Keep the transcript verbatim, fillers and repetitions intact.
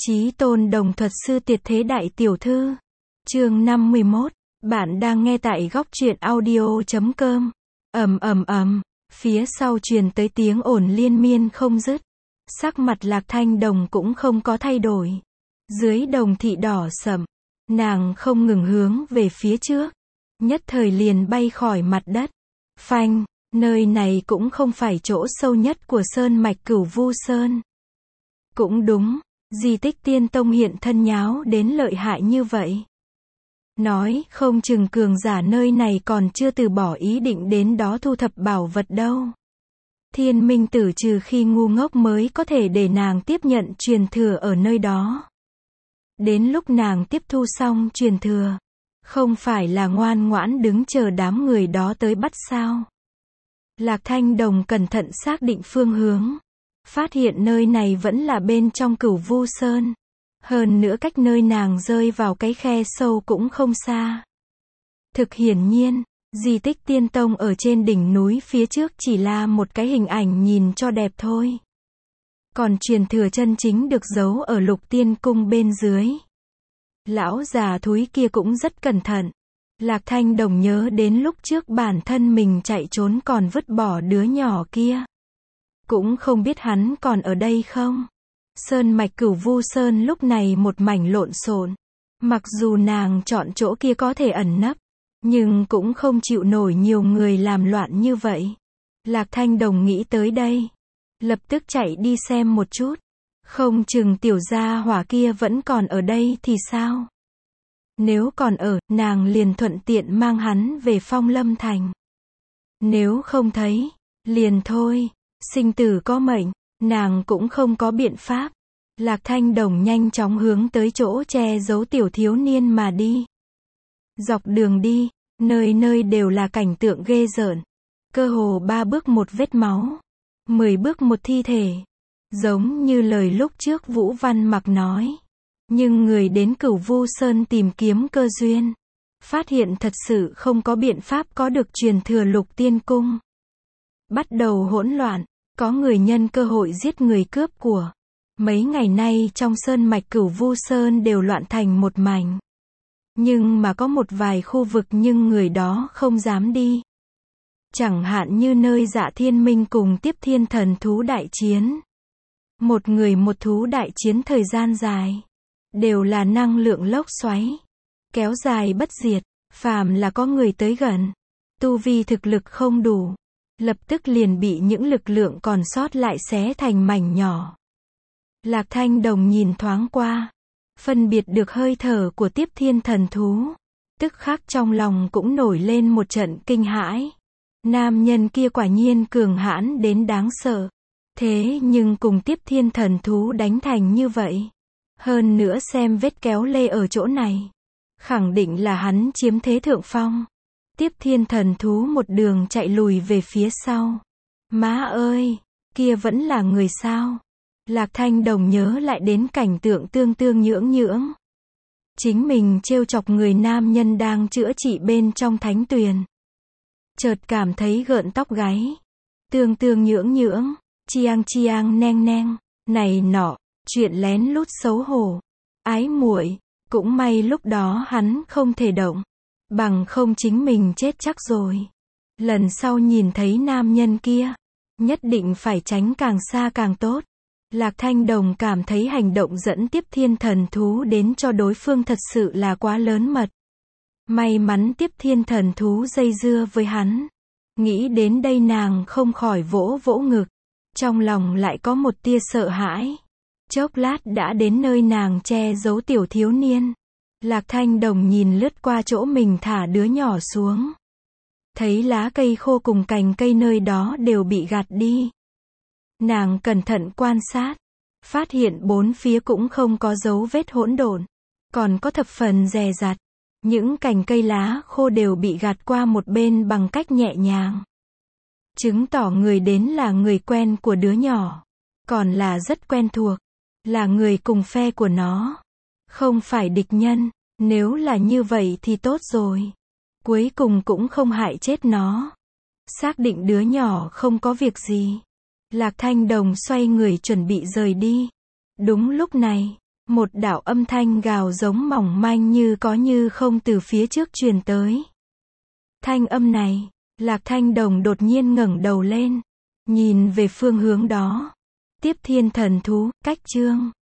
Chí tôn đồng thuật sư tuyệt thế đại tiểu thư. Chương năm mươi mốt. Bạn đang nghe tại góc truyện audio chấm com. Ầm ầm ầm, phía sau truyền tới tiếng ồn liên miên không dứt. Sắc mặt Lạc Thanh Đồng cũng không có thay đổi. Dưới đồng thị đỏ sẫm, nàng không ngừng hướng về phía trước, nhất thời liền bay khỏi mặt đất. Phanh, nơi này cũng không phải chỗ sâu nhất của sơn mạch Cửu Vu Sơn. Cũng đúng, di tích tiên tông hiện thân nháo đến lợi hại như vậy. Nói không chừng cường giả nơi này còn chưa từ bỏ ý định đến đó thu thập bảo vật đâu. Thiên Minh Tử trừ khi ngu ngốc mới có thể để nàng tiếp nhận truyền thừa ở nơi đó. Đến lúc nàng tiếp thu xong truyền thừa, không phải là ngoan ngoãn đứng chờ đám người đó tới bắt sao? Lạc Thanh Đồng cẩn thận xác định phương hướng, phát hiện nơi này vẫn là bên trong Cửu Vu Sơn. Hơn nữa cách nơi nàng rơi vào cái khe sâu cũng không xa. Thực hiển nhiên, di tích tiên tông ở trên đỉnh núi phía trước chỉ là một cái hình ảnh nhìn cho đẹp thôi. Còn truyền thừa chân chính được giấu ở Lục Tiên Cung bên dưới. Lão già thúi kia cũng rất cẩn thận. Lạc Thanh Đồng nhớ đến lúc trước bản thân mình chạy trốn còn vứt bỏ đứa nhỏ kia. Cũng không biết hắn còn ở đây không. Sơn mạch Cửu Vu Sơn lúc này một mảnh lộn xộn. Mặc dù nàng chọn chỗ kia có thể ẩn nấp, nhưng cũng không chịu nổi nhiều người làm loạn như vậy. Lạc Thanh Đồng nghĩ tới đây, lập tức chạy đi xem một chút. Không chừng tiểu gia hỏa kia vẫn còn ở đây thì sao? Nếu còn ở, nàng liền thuận tiện mang hắn về Phong Lâm Thành. Nếu không thấy, liền thôi, sinh tử có mệnh, nàng cũng không có biện pháp. Lạc Thanh Đồng nhanh chóng hướng tới chỗ che giấu tiểu thiếu niên mà đi. Dọc đường đi, nơi nơi đều là cảnh tượng ghê rợn. Cơ hồ ba bước một vết máu, mười bước một thi thể. Giống như lời lúc trước Vũ Văn Mặc nói. Nhưng người đến Cửu Vu Sơn tìm kiếm cơ duyên, phát hiện thật sự không có biện pháp có được truyền thừa Lục Tiên Cung. Bắt đầu hỗn loạn, có người nhân cơ hội giết người cướp của. Mấy ngày nay trong sơn mạch Cửu Vu Sơn đều loạn thành một mảnh. Nhưng mà có một vài khu vực nhưng người đó không dám đi. Chẳng hạn như nơi Dạ Thiên Minh cùng Tiếp Thiên Thần Thú đại chiến. Một người một thú đại chiến thời gian dài. Đều là năng lượng lốc xoáy. Kéo dài bất diệt, phàm là có người tới gần. Tu vi thực lực không đủ. Lập tức liền bị những lực lượng còn sót lại xé thành mảnh nhỏ. Lạc Thanh Đồng nhìn thoáng qua, phân biệt được hơi thở của Tiếp Thiên Thần Thú. Tức khắc trong lòng cũng nổi lên một trận kinh hãi. Nam nhân kia quả nhiên cường hãn đến đáng sợ. Thế nhưng cùng Tiếp Thiên Thần Thú đánh thành như vậy. Hơn nữa xem vết kéo lê ở chỗ này. Khẳng định là hắn chiếm thế thượng phong. Tiếp Thiên Thần Thú một đường chạy lùi về phía sau. Má ơi, kia vẫn là người sao? Lạc Thanh Đồng nhớ lại đến cảnh tượng tương tương nhưỡng nhưỡng. Chính mình trêu chọc người nam nhân đang chữa trị bên trong thánh tuyền. Chợt cảm thấy gợn tóc gáy. Tương tương nhưỡng nhưỡng, chiang chiang neng neng, này nọ, chuyện lén lút xấu hổ. Ái muội, cũng may lúc đó hắn không thể động. Bằng không chính mình chết chắc rồi. Lần sau nhìn thấy nam nhân kia, nhất định phải tránh càng xa càng tốt. Lạc Thanh Đồng cảm thấy hành động dẫn Tiếp Thiên Thần Thú đến cho đối phương thật sự là quá lớn mật. May mắn Tiếp Thiên Thần Thú dây dưa với hắn. Nghĩ đến đây nàng không khỏi vỗ vỗ ngực. Trong lòng lại có một tia sợ hãi. Chốc lát đã đến nơi nàng che giấu tiểu thiếu niên. Lạc Thanh Đồng nhìn lướt qua chỗ mình thả đứa nhỏ xuống. Thấy lá cây khô cùng cành cây nơi đó đều bị gạt đi. Nàng cẩn thận quan sát, phát hiện bốn phía cũng không có dấu vết hỗn độn, còn có thập phần dè dặt. Những cành cây lá khô đều bị gạt qua một bên bằng cách nhẹ nhàng. Chứng tỏ người đến là người quen của đứa nhỏ, còn là rất quen thuộc, là người cùng phe của nó, không phải địch nhân. Nếu là như vậy thì tốt rồi. Cuối cùng cũng không hại chết nó. Xác định đứa nhỏ không có việc gì. Lạc Thanh Đồng xoay người chuẩn bị rời đi. Đúng lúc này, Một đạo âm thanh gào giống mỏng manh như có như không từ phía trước truyền tới. Thanh âm này, Lạc Thanh Đồng đột nhiên ngẩng đầu lên, nhìn về phương hướng đó. Tiếp thiên thần thú, cách chương